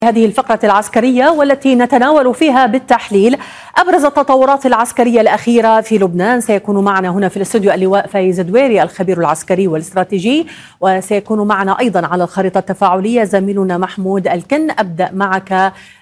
هذه الفقرة العسكرية والتي نتناول فيها بالتحليل أبرز التطورات العسكرية الأخيرة في لبنان. سيكون معنا هنا في الاستوديو اللواء فايز دويري الخبير العسكري والاستراتيجي، وسيكون معنا أيضا على الخريطة التفاعلية زميلنا محمود الكن. أبدأ معك